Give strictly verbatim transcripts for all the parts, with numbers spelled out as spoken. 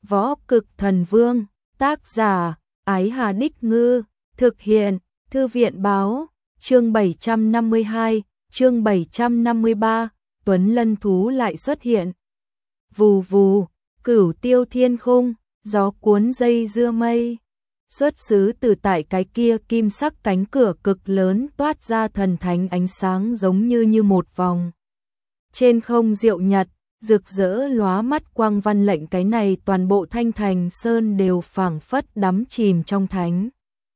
Võ Cực Thần Vương, tác giả, Ái Hà Đích Ngư, thực hiện, Thư viện Báo, chương bảy trăm năm mươi hai, chương bảy trăm năm mươi ba, Tuấn Lân Thú lại xuất hiện. Vù vù, cửu tiêu thiên khung, gió cuốn dây dưa mây. Xuất xứ từ tại cái kia kim sắc cánh cửa cực lớn toát ra thần thánh ánh sáng giống như như một vòng. Trên không diệu nhật, rực rỡ lóa mắt quang văn lệnh cái này toàn bộ Thanh Thành Sơn đều phảng phất đắm chìm trong thánh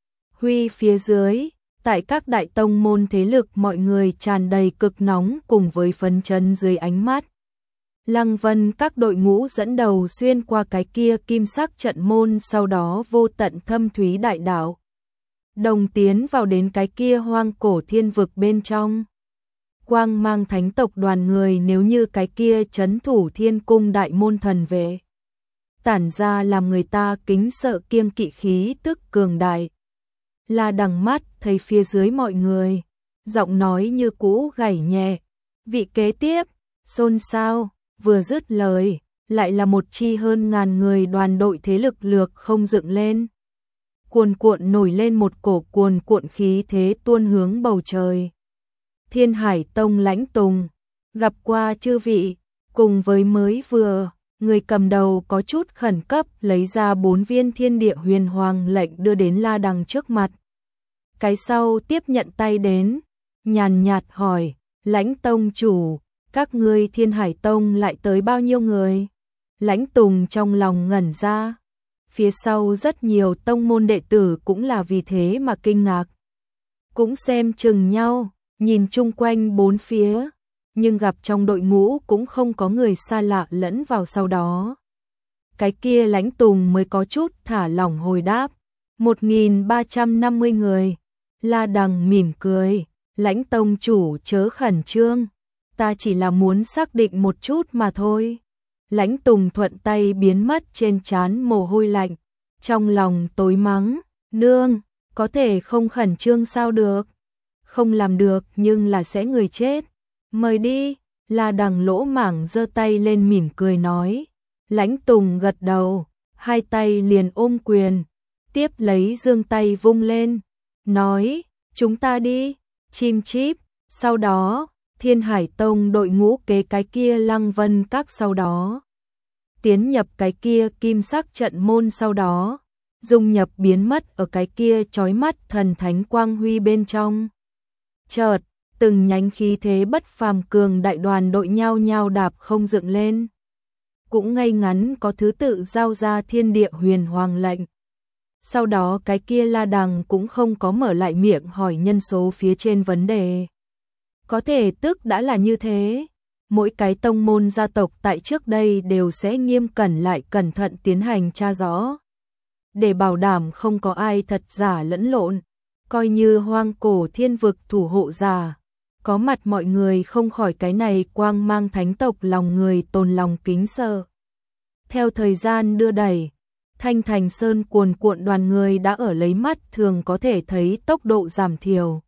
huy phía dưới, tại các đại tông môn thế lực mọi người tràn đầy cực nóng cùng với phấn chấn dưới ánh mắt. Lăng Vân các đội ngũ dẫn đầu xuyên qua cái kia kim sắc trận môn, sau đó vô tận thâm thúy đại đạo. Đồng tiến vào đến cái kia hoang cổ thiên vực bên trong. Quang mang thánh tộc đoàn người nếu như cái kia trấn thủ thiên cung đại môn thần vệ. Tản ra làm người ta kính sợ kiêng kỵ khí tức cường đại. Là đằng mắt thấy phía dưới mọi người, giọng nói như cũ gảy nhẹ. Vị kế tiếp, xôn xao, vừa dứt lời, lại là một chi hơn ngàn người đoàn đội thế lực lược không dựng lên. Cuồn cuộn nổi lên một cổ cuồn cuộn khí thế tuôn hướng bầu trời. Thiên Hải Tông Lãnh Tùng, gặp qua chư vị, cùng với mới vừa, người cầm đầu có chút khẩn cấp lấy ra bốn viên thiên địa huyền hoàng lệnh đưa đến La Đằng trước mặt. Cái sau tiếp nhận tay đến, nhàn nhạt hỏi, Lãnh Tông chủ, các ngươi Thiên Hải Tông lại tới bao nhiêu người? Lãnh Tùng trong lòng ngẩn ra, phía sau rất nhiều tông môn đệ tử cũng là vì thế mà kinh ngạc. Cũng xem chừng nhau. Nhìn chung quanh bốn phía, nhưng gặp trong đội ngũ cũng không có người xa lạ lẫn vào sau đó. Cái kia Lãnh Tùng mới có chút thả lỏng hồi đáp, một nghìn ba trăm năm mươi người. La Đằng mỉm cười, Lãnh Tông chủ chớ khẩn trương, ta chỉ là muốn xác định một chút mà thôi. Lãnh Tùng thuận tay biến mất trên trán mồ hôi lạnh, trong lòng tối mắng, nương, có thể không khẩn trương sao được. Không làm được nhưng là sẽ người chết. Mời đi, La Đằng lỗ mảng giơ tay lên mỉm cười nói. Lãnh Tùng gật đầu, hai tay liền ôm quyền, tiếp lấy giương tay vung lên, nói, chúng ta đi, chim chíp. Sau đó, Thiên Hải Tông đội ngũ kế cái kia Lăng Vân các sau đó. Tiến nhập cái kia kim sắc trận môn sau đó, dung nhập biến mất ở cái kia chói mắt thần thánh quang huy bên trong. Chợt, từng nhánh khí thế bất phàm cường đại đoàn đội nhao nhao đạp không dựng lên. Cũng ngay ngắn có thứ tự giao ra thiên địa huyền hoàng lệnh. Sau đó cái kia La Đằng cũng không có mở lại miệng hỏi nhân số phía trên vấn đề. Có thể tức đã là như thế. Mỗi cái tông môn gia tộc tại trước đây đều sẽ nghiêm cẩn lại cẩn thận tiến hành tra rõ. Để bảo đảm không có ai thật giả lẫn lộn. Coi như hoang cổ thiên vực thủ hộ giả, có mặt mọi người không khỏi cái này quang mang thánh tộc lòng người tồn lòng kính sợ. Theo thời gian đưa đẩy, Thanh Thành Sơn cuồn cuộn đoàn người đã ở lấy mắt thường có thể thấy tốc độ giảm thiểu.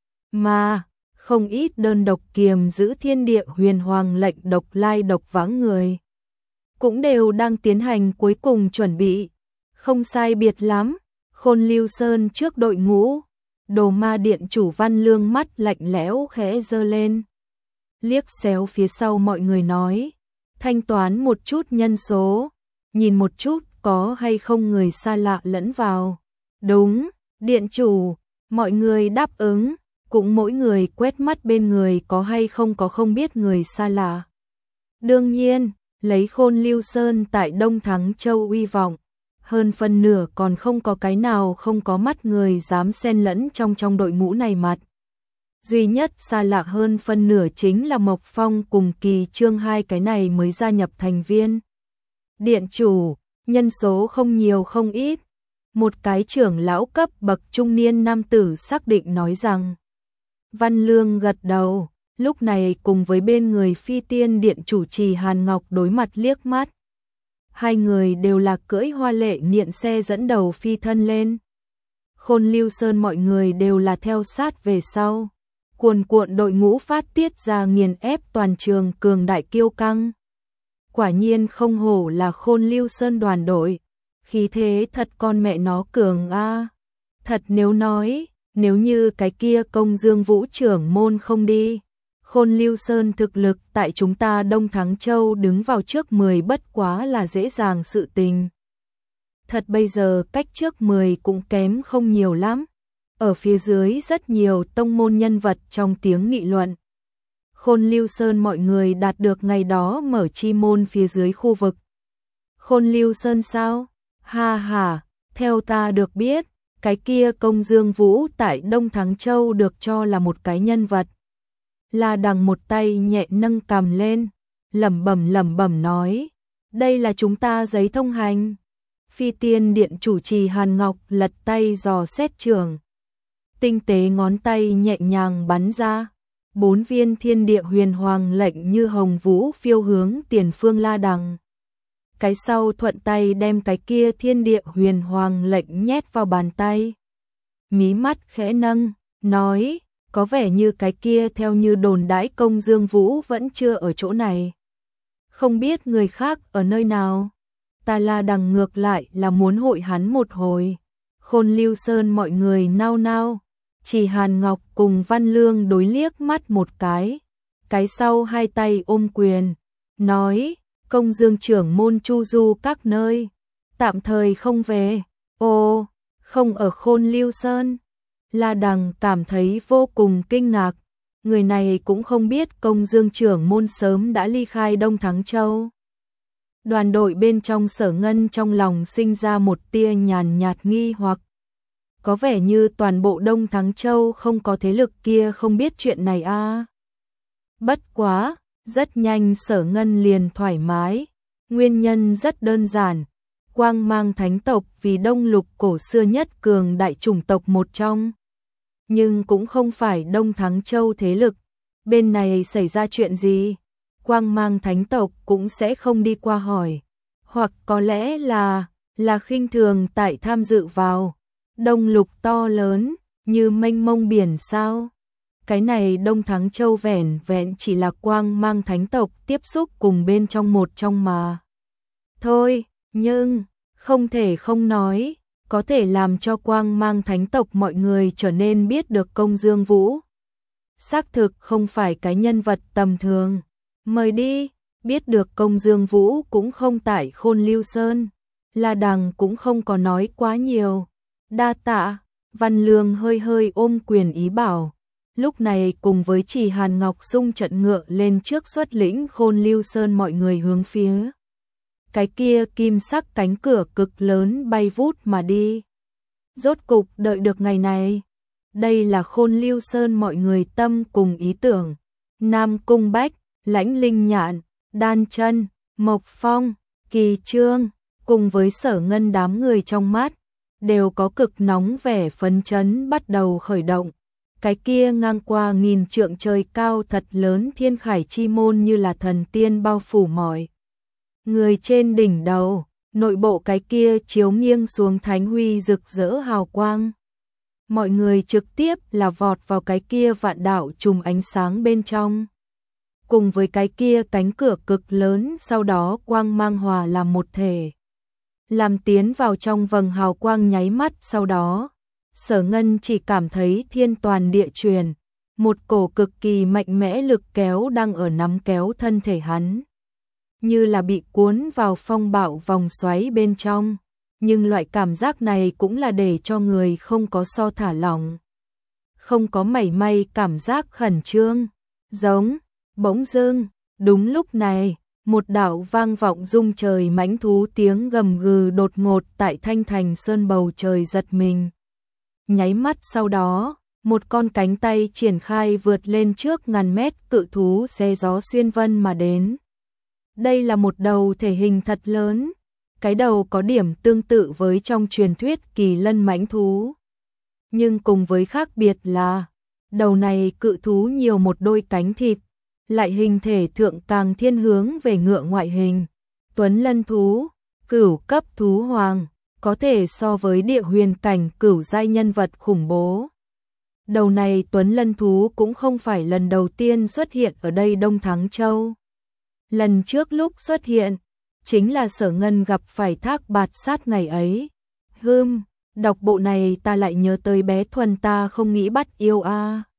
Mà, không ít đơn độc kiềm giữ thiên địa huyền hoàng lệnh độc lai độc vãng người. Cũng đều đang tiến hành cuối cùng chuẩn bị, không sai biệt lắm, Khôn Lưu Sơn trước đội ngũ. Đồ Ma Điện chủ Văn Lương mắt lạnh lẽo khẽ giơ lên. Liếc xéo phía sau mọi người nói. Thanh toán một chút nhân số. Nhìn một chút có hay không người xa lạ lẫn vào. Đúng, điện chủ. Mọi người đáp ứng. Cũng mỗi người quét mắt bên người có hay không có không biết người xa lạ. Đương nhiên, lấy Khôn Lưu Sơn tại Đông Thắng Châu uy vọng. Hơn phân nửa còn không có cái nào không có mắt người dám xen lẫn trong trong đội ngũ này mặt. Duy nhất xa lạ hơn phân nửa chính là Mộc Phong cùng Kỳ Trương hai cái này mới gia nhập thành viên. Điện chủ, nhân số không nhiều không ít. Một cái trưởng lão cấp bậc trung niên nam tử xác định nói rằng. Văn Lương gật đầu, lúc này cùng với bên người Phi Tiên Điện chủ trì Hàn Ngọc đối mặt liếc mắt. Hai người đều là cưỡi hoa lệ niệm xe dẫn đầu phi thân lên. Khôn Lưu Sơn mọi người đều là theo sát về sau. Cuồn cuộn đội ngũ phát tiết ra nghiền ép toàn trường cường đại kiêu căng. quả nhiên không hổ là Khôn Lưu Sơn đoàn đội, khí thế thật con mẹ nó cường a. Thật nếu nói, nếu như cái kia Công Dương Vũ trưởng môn không đi, Khôn Lưu Sơn thực lực tại chúng ta Đông Thắng Châu đứng vào trước mười bất quá là dễ dàng sự tình. Thật bây giờ cách trước mười cũng kém không nhiều lắm. Ở phía dưới rất nhiều tông môn nhân vật trong tiếng nghị luận. Khôn Lưu Sơn mọi người đạt được ngày đó mở chi môn phía dưới khu vực. Khôn Lưu Sơn sao? Ha ha, theo ta được biết, cái kia Công Dương Vũ tại Đông Thắng Châu được cho là một cái nhân vật. La Đằng một tay nhẹ nâng cằm lên, lẩm bẩm lẩm bẩm nói, đây là chúng ta giấy thông hành. Phi Tiên Điện chủ trì Hàn Ngọc lật tay dò xét trường. Tinh tế ngón tay nhẹ nhàng bắn ra, bốn viên thiên địa huyền hoàng lệnh như hồng vũ phiêu hướng tiền phương La Đằng. Cái sau thuận tay đem cái kia thiên địa huyền hoàng lệnh nhét vào bàn tay. Mí mắt khẽ nâng, nói, có vẻ như cái kia theo như đồn đãi Công Dương Vũ vẫn chưa ở chỗ này. Không biết người khác ở nơi nào. Ta La Đằng ngược lại là muốn hội hắn một hồi. Khôn Lưu Sơn mọi người nao nao. Chỉ Hàn Ngọc cùng Văn Lương đối liếc mắt một cái. Cái sau hai tay ôm quyền. Nói, Công Dương trưởng môn chu du các nơi. Tạm thời không về. Ồ, không ở Khôn Lưu Sơn. La Đằng cảm thấy vô cùng kinh ngạc. Người này cũng không biết Công Dương trưởng môn sớm đã ly khai Đông Thắng Châu. Đoàn đội bên trong Sở Ngân trong lòng sinh ra một tia nhàn nhạt nghi hoặc. Có vẻ như toàn bộ Đông Thắng Châu không có thế lực kia không biết chuyện này a. À. Bất quá, rất nhanh Sở Ngân liền thoải mái. Nguyên nhân rất đơn giản. Quang Mang Thánh tộc vì Đông Lục cổ xưa nhất cường đại chủng tộc một trong. Nhưng cũng không phải Đông Thắng Châu thế lực. Bên này xảy ra chuyện gì? Quang Mang Thánh tộc cũng sẽ không đi qua hỏi. Hoặc có lẽ là, là khinh thường tại tham dự vào. Đông Lục to lớn, như mênh mông biển sao? Cái này Đông Thắng Châu vẻn vẹn chỉ là Quang Mang Thánh tộc tiếp xúc cùng bên trong một trong mà. Thôi, nhưng, không thể không nói, có thể làm cho Quang Mang Thánh tộc mọi người trở nên biết được Công Dương Vũ. Xác thực không phải cái nhân vật tầm thường. Mời đi, biết được Công Dương Vũ cũng không tại Khôn Lưu Sơn. La Đằng cũng không có nói quá nhiều. Đa tạ, Văn Lương hơi hơi ôm quyền ý bảo. Lúc này cùng với Chỉ Hàn Ngọc xung trận ngựa lên trước xuất lĩnh Khôn Lưu Sơn mọi người hướng phía. Cái kia kim sắc cánh cửa cực lớn bay vút mà đi. Rốt cục đợi được ngày này. Đây là Khôn Lưu Sơn mọi người tâm cùng ý tưởng. Nam Cung Bách, Lãnh Linh Nhạn, Đan Chân, Mộc Phong, Kỳ Trương, cùng với Sở Ngân đám người trong mắt, đều có cực nóng vẻ phấn chấn bắt đầu khởi động. Cái kia ngang qua nghìn trượng trời cao thật lớn thiên khải chi môn như là thần tiên bao phủ mọi người trên đỉnh đầu, nội bộ cái kia chiếu nghiêng xuống thánh huy rực rỡ hào quang. Mọi người trực tiếp là vọt vào cái kia vạn đạo trùm ánh sáng bên trong. Cùng với cái kia cánh cửa cực lớn sau đó quang mang hòa làm một thể. Làm tiến vào trong vầng hào quang nháy mắt sau đó. Sở Ngân chỉ cảm thấy thiên toàn địa truyền. Một cổ cực kỳ mạnh mẽ lực kéo đang ở nắm kéo thân thể hắn. Như là bị cuốn vào phong bạo vòng xoáy bên trong. Nhưng loại cảm giác này cũng là để cho người không có so thả lỏng. Không có mảy may cảm giác khẩn trương. Giống, bỗng dưng, đúng lúc này, một đạo vang vọng rung trời mãnh thú tiếng gầm gừ đột ngột tại Thanh Thành Sơn bầu trời giật mình. Nháy mắt sau đó, một con cánh tay triển khai vượt lên trước ngàn mét cự thú xe gió xuyên vân mà đến. Đây là một đầu thể hình thật lớn. Cái đầu có điểm tương tự với trong truyền thuyết kỳ lân mãnh thú. Nhưng cùng với khác biệt là, đầu này cự thú nhiều một đôi cánh thịt, lại hình thể thượng càng thiên hướng về ngựa ngoại hình. Tuấn lân thú, cửu cấp thú hoàng, có thể so với địa huyền cảnh cửu giai nhân vật khủng bố. Đầu này Tuấn lân thú cũng không phải lần đầu tiên xuất hiện ở đây Đông Thắng Châu. lần trước lúc xuất hiện, chính là Sở Ngân gặp phải Thác Bạt Sát ngày ấy. Hừm, đọc bộ này ta lại nhớ tới bé Thuần ta không nghĩ bắt yêu a.